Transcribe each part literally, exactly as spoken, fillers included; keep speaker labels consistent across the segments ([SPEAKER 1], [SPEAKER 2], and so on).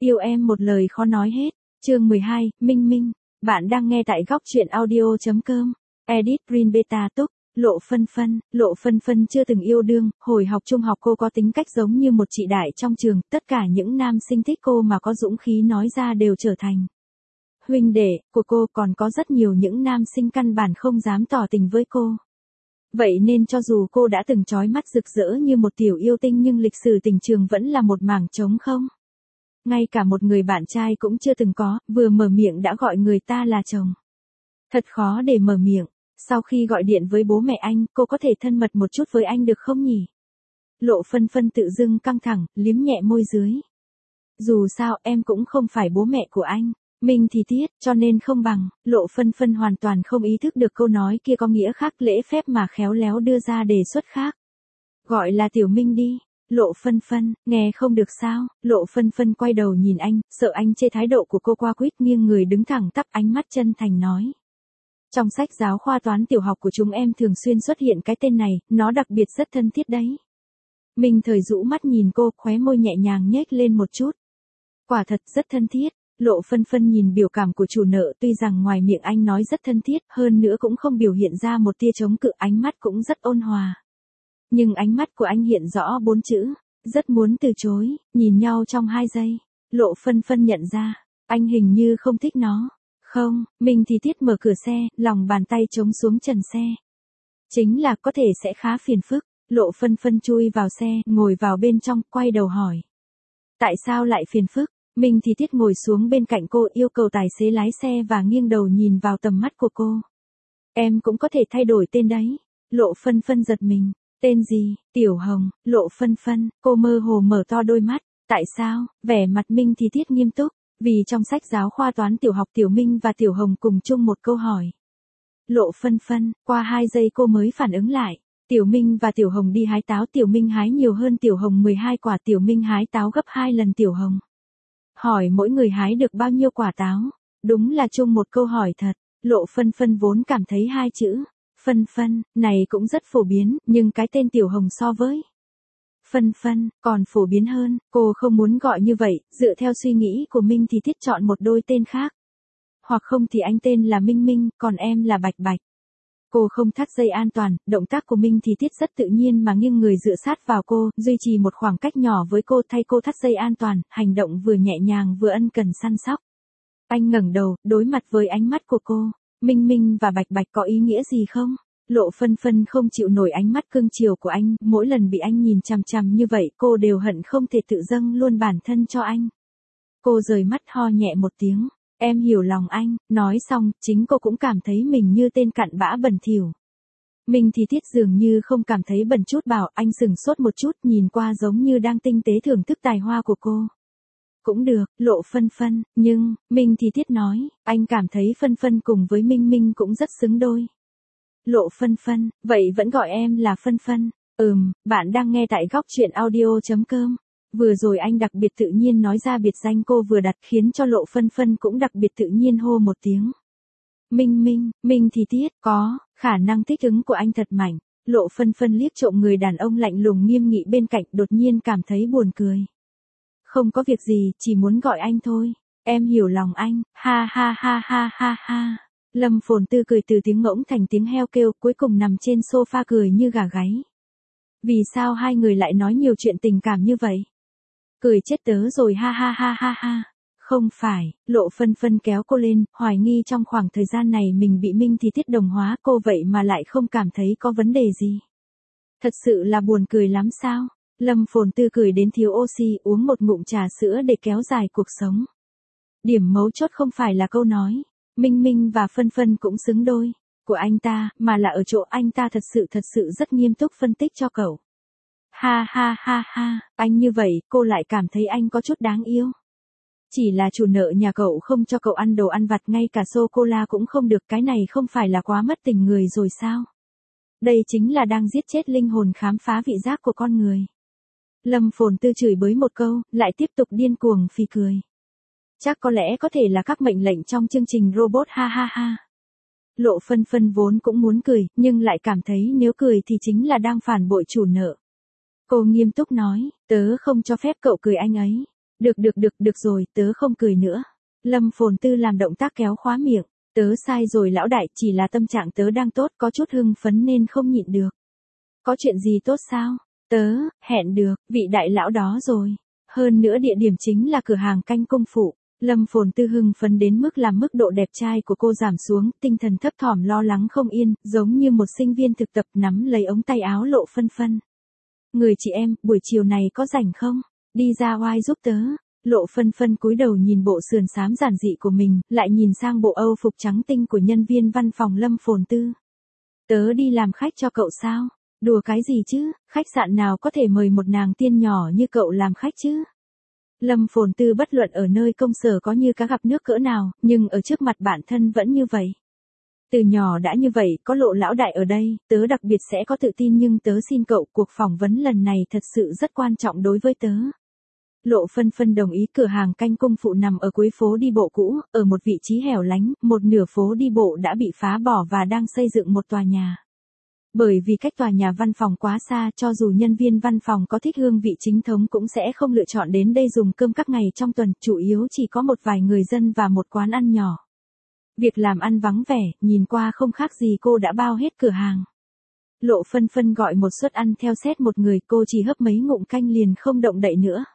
[SPEAKER 1] Yêu em một lời khó nói hết. Chương mười hai, Minh Minh. Bạn đang nghe tại góc truyện audio chấm com. Edit Green Beta Túc. Lộ Phân Phân. Lộ Phân Phân chưa từng yêu đương, hồi học trung học cô có tính cách giống như một chị đại trong trường, tất cả những nam sinh thích cô mà có dũng khí nói ra đều trở thành huynh đệ của cô, còn có rất nhiều những nam sinh căn bản không dám tỏ tình với cô. Vậy nên cho dù cô đã từng trói mắt rực rỡ như một tiểu yêu tinh nhưng lịch sử tình trường vẫn là một mảng trống không. Ngay cả một người bạn trai cũng chưa từng có, vừa mở miệng đã gọi người ta là chồng. Thật khó để mở miệng. Sau khi gọi điện với bố mẹ anh, cô có thể thân mật một chút với anh được không nhỉ? Lộ Phân Phân tự dưng căng thẳng, liếm nhẹ môi dưới. Dù sao em cũng không phải bố mẹ của anh. Mình thì tiết, cho nên không bằng. Lộ Phân Phân hoàn toàn không ý thức được câu nói kia có nghĩa khác, lễ phép mà khéo léo đưa ra đề xuất khác. Gọi là Tiểu Minh đi. Lộ Phân Phân, nghe không được sao? Lộ Phân Phân quay đầu nhìn anh, sợ anh chê thái độ của cô qua quýt, nghiêng người đứng thẳng tắp, ánh mắt chân thành nói. Trong sách giáo khoa toán tiểu học của chúng em thường xuyên xuất hiện cái tên này, nó đặc biệt rất thân thiết đấy. Mình thời rũ mắt nhìn cô, khóe môi nhẹ nhàng nhếch lên một chút. Quả thật rất thân thiết. Lộ Phân Phân nhìn biểu cảm của chủ nợ, tuy rằng ngoài miệng anh nói rất thân thiết, hơn nữa cũng không biểu hiện ra một tia chống cự, ánh mắt cũng rất ôn hòa. Nhưng ánh mắt của anh hiện rõ bốn chữ, rất muốn từ chối. Nhìn nhau trong hai giây, Lộ Phân Phân nhận ra, anh hình như không thích nó. Không, mình thì tiết mở cửa xe, lòng bàn tay chống xuống trần xe. Chính là có thể sẽ khá phiền phức. Lộ Phân Phân chui vào xe, ngồi vào bên trong, quay đầu hỏi. Tại sao lại phiền phức? Mình thì tiết ngồi xuống bên cạnh cô, yêu cầu tài xế lái xe và nghiêng đầu nhìn vào tầm mắt của cô. Em cũng có thể thay đổi tên đấy. Lộ Phân Phân giật mình. Tên gì? Tiểu Hồng. Lộ Phân Phân, cô mơ hồ mở to đôi mắt. Tại sao? Vẻ mặt Minh thì tiết nghiêm túc. Vì trong sách giáo khoa toán tiểu học Tiểu Minh và Tiểu Hồng cùng chung một câu hỏi. Lộ Phân Phân, qua hai giây cô mới phản ứng lại. Tiểu Minh và Tiểu Hồng đi hái táo, Tiểu Minh hái nhiều hơn Tiểu Hồng mười hai quả, Tiểu Minh hái táo gấp hai lần Tiểu Hồng. Hỏi mỗi người hái được bao nhiêu quả táo? Đúng là chung một câu hỏi thật. Lộ Phân Phân vốn cảm thấy hai chữ Phân Phân này cũng rất phổ biến, nhưng cái tên Tiểu Hồng so với Phân Phân còn phổ biến hơn. Cô không muốn gọi như vậy, dựa theo suy nghĩ của Minh thì thiết chọn một đôi tên khác. Hoặc không thì anh tên là Minh Minh, còn em là Bạch Bạch. Cô không thắt dây an toàn, động tác của Minh thì tiết rất tự nhiên mà nghiêng người dựa sát vào cô, duy trì một khoảng cách nhỏ với cô, thay cô thắt dây an toàn, hành động vừa nhẹ nhàng vừa ân cần săn sóc. Anh ngẩng đầu, đối mặt với ánh mắt của cô. Minh Minh và Bạch Bạch có ý nghĩa gì không? Lộ Phân Phân không chịu nổi ánh mắt cưng chiều của anh, mỗi lần bị anh nhìn chằm chằm như vậy cô đều hận không thể tự dâng luôn bản thân cho anh. Cô rời mắt ho nhẹ một tiếng. Em hiểu lòng anh. Nói xong, chính cô cũng cảm thấy mình như tên cặn bã bẩn thỉu. Mình thì tiết dường như không cảm thấy bẩn chút, bảo. Anh sừng sốt một chút, nhìn qua giống như đang tinh tế thưởng thức tài hoa của cô. Cũng được, Lộ Phân Phân, nhưng, Minh thì tiết nói, anh cảm thấy Phân Phân cùng với Minh Minh cũng rất xứng đôi. Lộ Phân Phân, vậy vẫn gọi em là Phân Phân. Ừm, bạn đang nghe tại góc truyện audio chấm com. Vừa rồi anh đặc biệt tự nhiên nói ra biệt danh cô vừa đặt, khiến cho Lộ Phân Phân cũng đặc biệt tự nhiên hô một tiếng. Minh Minh, Minh thì tiết, có, khả năng thích ứng của anh thật mạnh. Lộ Phân Phân liếc trộm người đàn ông lạnh lùng nghiêm nghị bên cạnh, đột nhiên cảm thấy buồn cười. Không có việc gì, chỉ muốn gọi anh thôi. Em hiểu lòng anh, ha ha ha ha ha ha. Lâm Phồn Tư cười từ tiếng ngỗng thành tiếng heo kêu, cuối cùng nằm trên sofa cười như gà gáy. Vì sao hai người lại nói nhiều chuyện tình cảm như vậy? Cười chết tớ rồi, ha ha ha ha ha. Không phải. Lộ Phân Phân kéo cô lên, hoài nghi trong khoảng thời gian này mình bị Minh thì tiết đồng hóa, cô vậy mà lại không cảm thấy có vấn đề gì. Thật sự là buồn cười lắm sao? Lâm Phồn Tư cười đến thiếu oxy, uống một ngụm trà sữa để kéo dài cuộc sống. Điểm mấu chốt không phải là câu nói Minh Minh và Phân Phân cũng xứng đôi của anh ta, mà là ở chỗ anh ta thật sự thật sự rất nghiêm túc phân tích cho cậu. Ha ha ha ha, anh như vậy, cô lại cảm thấy anh có chút đáng yêu. Chỉ là chủ nợ nhà cậu không cho cậu ăn đồ ăn vặt, ngay cả sô-cô-la cũng không được, cái này không phải là quá mất tình người rồi sao? Đây chính là đang giết chết linh hồn khám phá vị giác của con người. Lâm Phồn Tư chửi bới một câu, lại tiếp tục điên cuồng phì cười. Chắc có lẽ có thể là các mệnh lệnh trong chương trình robot, ha ha ha. Lộ Phân Phân vốn cũng muốn cười, nhưng lại cảm thấy nếu cười thì chính là đang phản bội chủ nợ. Cô nghiêm túc nói, tớ không cho phép cậu cười anh ấy. Được được được, được rồi, tớ không cười nữa. Lâm Phồn Tư làm động tác kéo khóa miệng. Tớ sai rồi lão đại, chỉ là tâm trạng tớ đang tốt, có chút hưng phấn nên không nhịn được. Có chuyện gì tốt sao? Tớ, hẹn được, vị đại lão đó rồi. Hơn nữa địa điểm chính là cửa hàng canh công phụ. Lâm Phồn Tư hưng phấn đến mức làm mức độ đẹp trai của cô giảm xuống, tinh thần thấp thỏm lo lắng không yên, giống như một sinh viên thực tập nắm lấy ống tay áo Lộ Phân Phân. Người chị em, buổi chiều này có rảnh không? Đi ra oai giúp tớ. Lộ Phân Phân cúi đầu nhìn bộ sườn xám giản dị của mình, lại nhìn sang bộ âu phục trắng tinh của nhân viên văn phòng Lâm Phồn Tư. Tớ đi làm khách cho cậu sao? Đùa cái gì chứ, khách sạn nào có thể mời một nàng tiên nhỏ như cậu làm khách chứ? Lâm Phồn Tư bất luận ở nơi công sở có như cá gặp nước cỡ nào, nhưng ở trước mặt bản thân vẫn như vậy. Từ nhỏ đã như vậy, có Lộ lão đại ở đây, tớ đặc biệt sẽ có tự tin, nhưng tớ xin cậu, cuộc phỏng vấn lần này thật sự rất quan trọng đối với tớ. Lộ Phân Phân đồng ý. Cửa hàng canh công phụ nằm ở cuối phố đi bộ cũ, ở một vị trí hẻo lánh, một nửa phố đi bộ đã bị phá bỏ và đang xây dựng một tòa nhà. Bởi vì cách tòa nhà văn phòng quá xa, cho dù nhân viên văn phòng có thích hương vị chính thống cũng sẽ không lựa chọn đến đây dùng cơm các ngày trong tuần, chủ yếu chỉ có một vài người dân và một quán ăn nhỏ. Việc làm ăn vắng vẻ, nhìn qua không khác gì cô đã bao hết cửa hàng. Lộ Phân Phân gọi một suất ăn theo set một người, cô chỉ hấp mấy ngụm canh liền không động đậy nữa.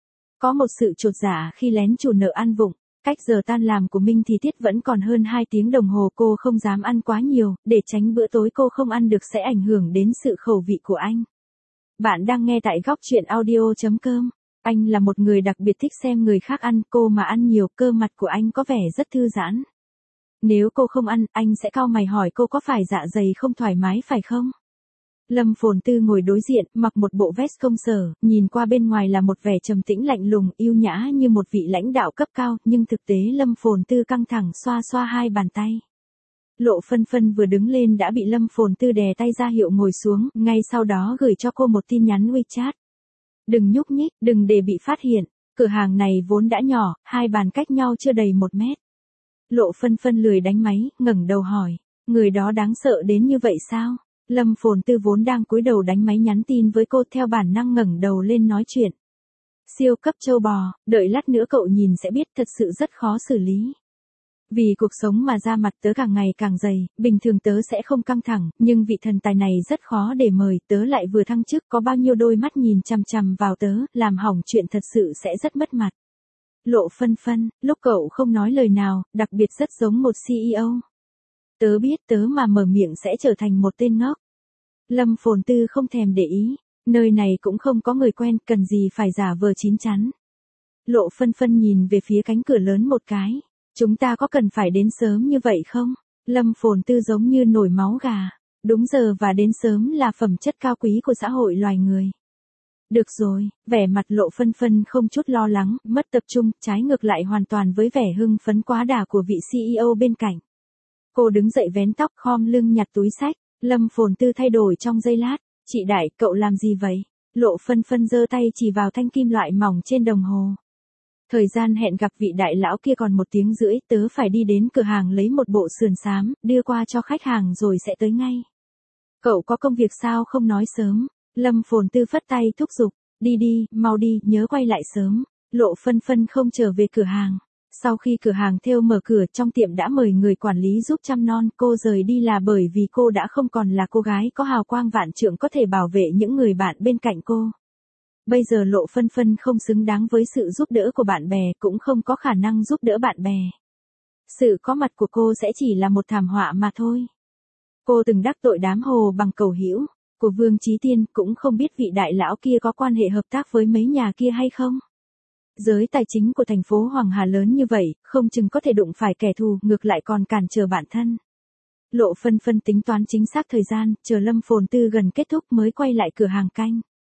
[SPEAKER 1] Có một sự chột dạ khi lén chủ nợ ăn vụng. Cách giờ tan làm của Minh thì Tiết vẫn còn hơn hai tiếng đồng hồ, cô không dám ăn quá nhiều, để tránh bữa tối cô không ăn được sẽ ảnh hưởng đến sự khẩu vị của anh. Bạn đang nghe tại góc truyện audio chấm com. Anh là một người đặc biệt thích xem người khác ăn, cô mà ăn nhiều, cơ mặt của anh có vẻ rất thư giãn. Nếu cô không ăn, anh sẽ cau mày hỏi cô có phải dạ dày không thoải mái phải không? Lâm Phồn Tư ngồi đối diện, mặc một bộ vest công sở, nhìn qua bên ngoài là một vẻ trầm tĩnh lạnh lùng, yêu nhã như một vị lãnh đạo cấp cao, nhưng thực tế Lâm Phồn Tư căng thẳng xoa xoa hai bàn tay. Lộ Phân Phân vừa đứng lên đã bị Lâm Phồn Tư đè tay ra hiệu ngồi xuống, ngay sau đó gửi cho cô một tin nhắn WeChat. Đừng nhúc nhích, đừng để bị phát hiện, cửa hàng này vốn đã nhỏ, hai bàn cách nhau chưa đầy một mét. Lộ Phân Phân lười đánh máy, ngẩng đầu hỏi, người đó đáng sợ đến như vậy sao? Lâm Phồn Tư vốn đang cúi đầu đánh máy nhắn tin với cô, theo bản năng ngẩng đầu lên nói chuyện. Siêu cấp trâu bò, đợi lát nữa cậu nhìn sẽ biết, thật sự rất khó xử lý. Vì cuộc sống mà da mặt tớ càng ngày càng dày, bình thường tớ sẽ không căng thẳng, nhưng vị thần tài này rất khó để mời, tớ lại vừa thăng chức, có bao nhiêu đôi mắt nhìn chằm chằm vào tớ, làm hỏng chuyện thật sự sẽ rất mất mặt. Lộ Phân Phân, lúc cậu không nói lời nào, đặc biệt rất giống một xê e ô. Tớ biết tớ mà mở miệng sẽ trở thành một tên ngốc. Lâm Phồn Tư không thèm để ý, nơi này cũng không có người quen, cần gì phải giả vờ chín chắn. Lộ Phân Phân nhìn về phía cánh cửa lớn một cái. Chúng ta có cần phải đến sớm như vậy không? Lâm Phồn Tư giống như nổi máu gà. Đúng giờ và đến sớm là phẩm chất cao quý của xã hội loài người. Được rồi, vẻ mặt Lộ Phân Phân không chút lo lắng, mất tập trung, trái ngược lại hoàn toàn với vẻ hưng phấn quá đà của vị xê e ô bên cạnh. Cô đứng dậy vén tóc, khom lưng nhặt túi xách. Lâm Phồn Tư thay đổi trong giây lát. Chị Đại, cậu làm gì vậy? Lộ Phân Phân giơ tay chỉ vào thanh kim loại mỏng trên đồng hồ. Thời gian hẹn gặp vị đại lão kia còn một tiếng rưỡi, tớ phải đi đến cửa hàng lấy một bộ sườn xám, đưa qua cho khách hàng rồi sẽ tới ngay. Cậu có công việc sao không nói sớm? Lâm Phồn Tư phất tay thúc giục. Đi đi, mau đi, nhớ quay lại sớm. Lộ Phân Phân không trở về cửa hàng. Sau khi cửa hàng thêu mở cửa, trong tiệm đã mời người quản lý giúp chăm non, cô rời đi là bởi vì cô đã không còn là cô gái có hào quang vạn trượng có thể bảo vệ những người bạn bên cạnh cô. Bây giờ Lộ Phân Phân không xứng đáng với sự giúp đỡ của bạn bè, cũng không có khả năng giúp đỡ bạn bè. Sự có mặt của cô sẽ chỉ là một thảm họa mà thôi. Cô từng đắc tội đám hồ bằng cầu hữu của Vương Chí Tiên, cũng không biết vị đại lão kia có quan hệ hợp tác với mấy nhà kia hay không. Giới tài chính của thành phố Hoàng Hà lớn như vậy, không chừng có thể đụng phải kẻ thù, ngược lại còn cản trở bản thân. Lộ Phân Phân tính toán chính xác thời gian, chờ Lâm Phồn Tư gần kết thúc mới quay lại cửa hàng canh.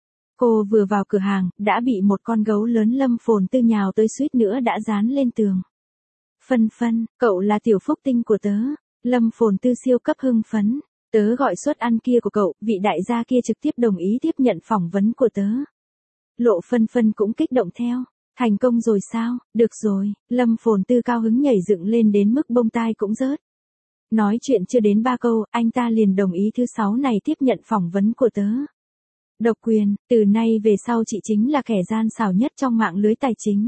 [SPEAKER 1] Cô vừa vào cửa hàng, đã bị một con gấu lớn Lâm Phồn Tư nhào tới suýt nữa đã dán lên tường. Phân Phân, cậu là tiểu phúc tinh của tớ. Lâm Phồn Tư siêu cấp hưng phấn. Tớ gọi suất ăn kia của cậu, vị đại gia kia trực tiếp đồng ý tiếp nhận phỏng vấn của tớ. Lộ Phân Phân cũng kích động theo. Thành công rồi sao? Được rồi. Lâm Phồn Tư cao hứng nhảy dựng lên đến mức bông tai cũng rớt. Nói chuyện chưa đến ba câu, anh ta liền đồng ý thứ sáu này tiếp nhận phỏng vấn của tớ. Độc quyền, từ nay về sau chị chính là kẻ gian xảo nhất trong mạng lưới tài chính.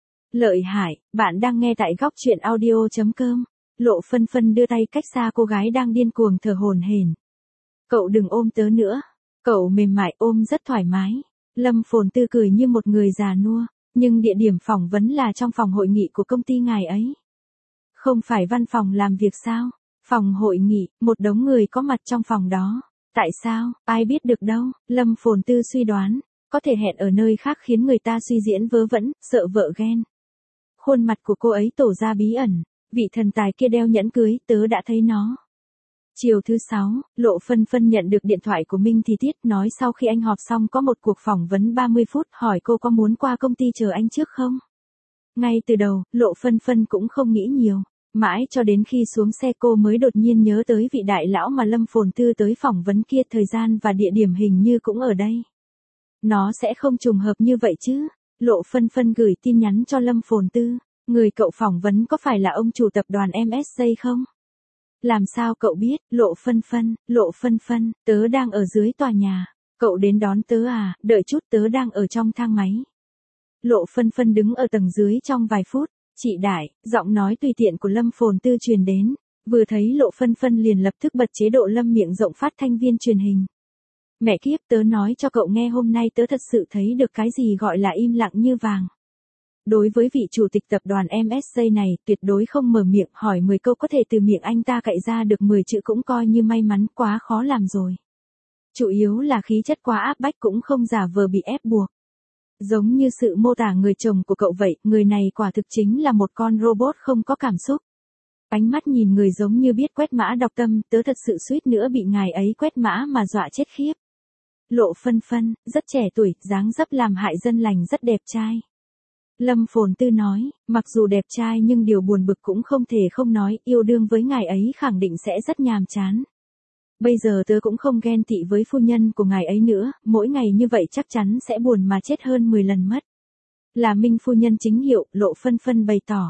[SPEAKER 1] Lợi hại, bạn đang nghe tại góc chuyện audio.com. Lộ Phân Phân đưa tay cách xa cô gái đang điên cuồng thở hổn hển. Cậu đừng ôm tớ nữa. Cậu mềm mại ôm rất thoải mái. Lâm Phồn Tư cười như một người già nua, nhưng địa điểm phỏng vấn là trong phòng hội nghị của công ty ngài ấy. Không phải văn phòng làm việc sao? Phòng hội nghị, một đống người có mặt trong phòng đó. Tại sao, ai biết được đâu, Lâm Phồn Tư suy đoán, có thể hẹn ở nơi khác khiến người ta suy diễn vớ vẩn, sợ vợ ghen. Khuôn mặt của cô ấy tổ ra bí ẩn, vị thần tài kia đeo nhẫn cưới, tớ đã thấy nó. Chiều thứ sáu, Lộ Phân Phân nhận được điện thoại của Minh Thì Tiết nói sau khi anh họp xong có một cuộc phỏng vấn ba mươi phút hỏi cô có muốn qua công ty chờ anh trước không. Ngay từ đầu, Lộ Phân Phân cũng không nghĩ nhiều. Mãi cho đến khi xuống xe cô mới đột nhiên nhớ tới vị đại lão mà Lâm Phồn Tư tới phỏng vấn kia, thời gian và địa điểm hình như cũng ở đây. Nó sẽ không trùng hợp như vậy chứ. Lộ Phân Phân gửi tin nhắn cho Lâm Phồn Tư. Người cậu phỏng vấn có phải là ông chủ tập đoàn em ét giê không? Làm sao cậu biết? Lộ Phân Phân, Lộ Phân Phân, tớ đang ở dưới tòa nhà. Cậu đến đón tớ à? Đợi chút, tớ đang ở trong thang máy. Lộ Phân Phân đứng ở tầng dưới trong vài phút. Chị Đại, giọng nói tùy tiện của Lâm Phồn Tư truyền đến, vừa thấy Lộ Phân Phân liền lập tức bật chế độ lâm miệng rộng phát thanh viên truyền hình. Mẹ kiếp, tớ nói cho cậu nghe, hôm nay tớ thật sự thấy được cái gì gọi là im lặng như vàng. Đối với vị chủ tịch tập đoàn em ét giê này, tuyệt đối không mở miệng, hỏi mười câu có thể từ miệng anh ta cậy ra được mười chữ cũng coi như may mắn, quá khó làm rồi. Chủ yếu là khí chất quá áp bách, cũng không giả vờ bị ép buộc. Giống như sự mô tả người chồng của cậu vậy, người này quả thực chính là một con robot không có cảm xúc. Ánh mắt nhìn người giống như biết quét mã đọc tâm, tớ thật sự suýt nữa bị ngài ấy quét mã mà dọa chết khiếp. Lộ Phân Phân, rất trẻ tuổi, dáng dấp làm hại dân lành, rất đẹp trai. Lâm Phồn Tư nói, mặc dù đẹp trai nhưng điều buồn bực cũng không thể không nói, yêu đương với ngài ấy khẳng định sẽ rất nhàm chán. Bây giờ tớ cũng không ghen tị với phu nhân của ngài ấy nữa, mỗi ngày như vậy chắc chắn sẽ buồn mà chết hơn mười lần mất. Là Minh phu nhân chính hiệu, Lộ Phân Phân bày tỏ.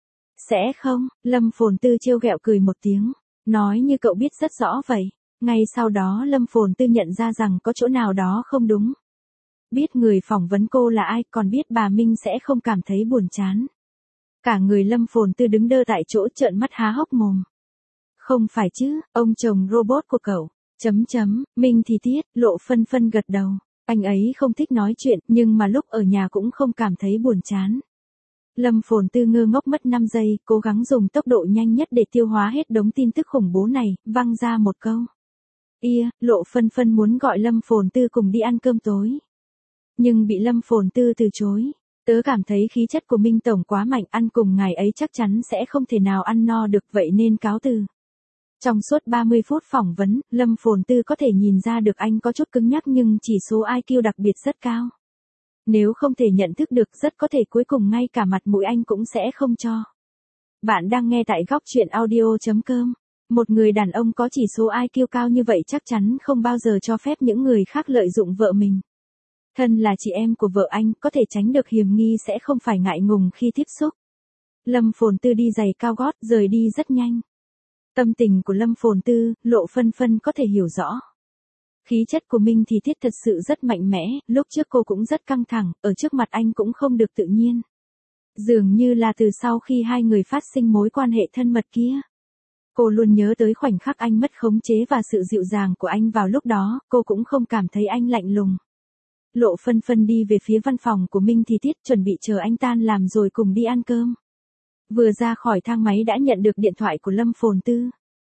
[SPEAKER 1] Sẽ không, Lâm Phồn Tư trêu ghẹo cười một tiếng, nói như cậu biết rất rõ vậy. Ngay sau đó Lâm Phồn Tư nhận ra rằng có chỗ nào đó không đúng. Biết người phỏng vấn cô là ai, còn biết bà Minh sẽ không cảm thấy buồn chán. Cả người Lâm Phồn Tư đứng đơ tại chỗ trợn mắt há hốc mồm. Không phải chứ, ông chồng robot của cậu, chấm chấm, Minh Thì Tiết, Lộ Phân Phân gật đầu. Anh ấy không thích nói chuyện, nhưng mà lúc ở nhà cũng không cảm thấy buồn chán. Lâm Phồn Tư ngơ ngốc mất năm giây, cố gắng dùng tốc độ nhanh nhất để tiêu hóa hết đống tin tức khủng bố này, văng ra một câu. Ia, Lộ Phân Phân muốn gọi Lâm Phồn Tư cùng đi ăn cơm tối. Nhưng bị Lâm Phồn Tư từ chối. Tớ cảm thấy khí chất của Minh Tổng quá mạnh, ăn cùng ngài ấy chắc chắn sẽ không thể nào ăn no được, vậy nên cáo từ. Trong suốt ba mươi phút phỏng vấn, Lâm Phồn Tư có thể nhìn ra được anh có chút cứng nhắc nhưng chỉ số i kiu đặc biệt rất cao. Nếu không thể nhận thức được, rất có thể cuối cùng ngay cả mặt mũi anh cũng sẽ không cho. Bạn đang nghe tại góc chuyện audio.com. Một người đàn ông có chỉ số i kiu cao như vậy chắc chắn không bao giờ cho phép những người khác lợi dụng vợ mình. Thân là chị em của vợ anh, có thể tránh được hiểm nghi sẽ không phải ngại ngùng khi tiếp xúc. Lâm Phồn Tư đi giày cao gót, rời đi rất nhanh. Tâm tình của Lâm Phồn Tư, Lộ Phân Phân có thể hiểu rõ. Khí chất của Minh Thì Tiết thật sự rất mạnh mẽ, lúc trước cô cũng rất căng thẳng, ở trước mặt anh cũng không được tự nhiên. Dường như là từ sau khi hai người phát sinh mối quan hệ thân mật kia. Cô luôn nhớ tới khoảnh khắc anh mất khống chế và sự dịu dàng của anh vào lúc đó, cô cũng không cảm thấy anh lạnh lùng. Lộ Phân Phân đi về phía văn phòng của Minh Thì Tiết, chuẩn bị chờ anh tan làm rồi cùng đi ăn cơm. Vừa ra khỏi thang máy đã nhận được điện thoại của Lâm Phồn Tư.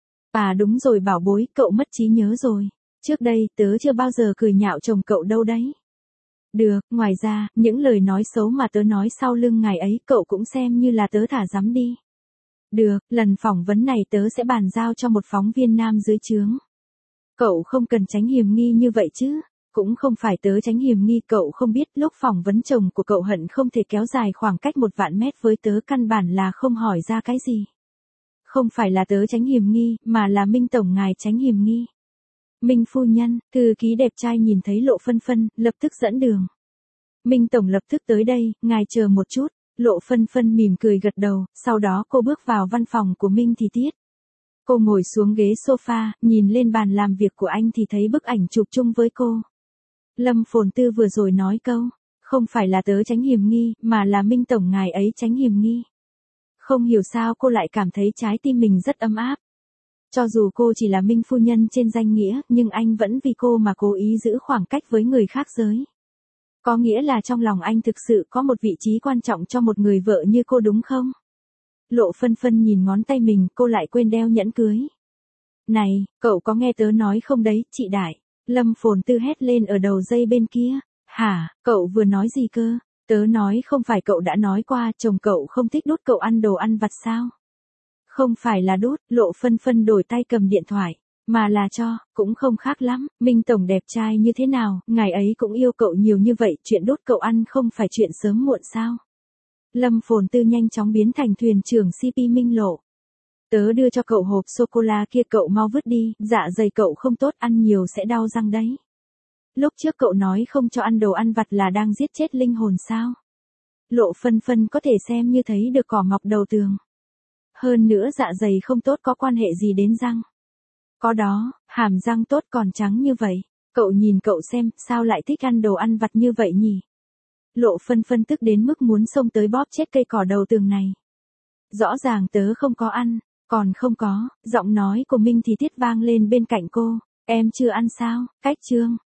[SPEAKER 1] À đúng rồi bảo bối, cậu mất trí nhớ rồi. Trước đây, tớ chưa bao giờ cười nhạo chồng cậu đâu đấy. Được, ngoài ra, những lời nói xấu mà tớ nói sau lưng ngài ấy, cậu cũng xem như là tớ thả dắm đi. Được, lần phỏng vấn này tớ sẽ bàn giao cho một phóng viên nam dưới trướng. Cậu không cần tránh hiểm nghi như vậy chứ. Cũng không phải tớ tránh hiểm nghi, cậu không biết lúc phỏng vấn chồng của cậu hận không thể kéo dài khoảng cách một vạn mét với tớ, căn bản là không hỏi ra cái gì. Không phải là tớ tránh hiểm nghi, mà là Minh Tổng ngài tránh hiểm nghi. Minh phu nhân, thư ký đẹp trai nhìn thấy Lộ Phân Phân, lập tức dẫn đường. Minh Tổng lập tức tới đây, ngài chờ một chút. Lộ Phân Phân mỉm cười gật đầu, sau đó cô bước vào văn phòng của Minh Thì Tiết. Cô ngồi xuống ghế sofa, nhìn lên bàn làm việc của anh thì thấy bức ảnh chụp chung với cô. Lâm Phồn Tư vừa rồi nói câu, không phải là tớ tránh hiểm nghi, mà là Minh Tổng ngài ấy tránh hiểm nghi. Không hiểu sao cô lại cảm thấy trái tim mình rất ấm áp. Cho dù cô chỉ là Minh phu nhân trên danh nghĩa, nhưng anh vẫn vì cô mà cố ý giữ khoảng cách với người khác giới. Có nghĩa là trong lòng anh thực sự có một vị trí quan trọng cho một người vợ như cô đúng không? Lộ Phân Phân nhìn ngón tay mình, cô lại quên đeo nhẫn cưới. Này, cậu có nghe tớ nói không đấy, chị Đại? Lâm Phồn Tư hét lên ở đầu dây bên kia. Hả, cậu vừa nói gì cơ? Tớ nói không phải cậu đã nói qua chồng cậu không thích đút cậu ăn đồ ăn vặt sao? Không phải là đút, Lộ Phân Phân đổi tay cầm điện thoại, mà là cho, cũng không khác lắm. Minh Tổng đẹp trai như thế nào, ngài ấy cũng yêu cậu nhiều như vậy, chuyện đút cậu ăn không phải chuyện sớm muộn sao? Lâm Phồn Tư nhanh chóng biến thành thuyền trưởng xê pê Minh Lộ. Tớ đưa cho cậu hộp sô-cô-la kia, cậu mau vứt đi, dạ dày cậu không tốt, ăn nhiều sẽ đau răng đấy. Lúc trước cậu nói không cho ăn đồ ăn vặt là đang giết chết linh hồn sao? Lộ Phân Phân có thể xem như thấy được cỏ mọc đầu tường. Hơn nữa dạ dày không tốt có quan hệ gì đến răng? Có đó, hàm răng tốt còn trắng như vậy. Cậu nhìn cậu xem, sao lại thích ăn đồ ăn vặt như vậy nhỉ? Lộ Phân Phân tức đến mức muốn xông tới bóp chết cây cỏ đầu tường này. Rõ ràng tớ không có ăn, còn không có, giọng nói của Minh thì Tiết vang lên bên cạnh cô. Em chưa ăn sao, cách chương.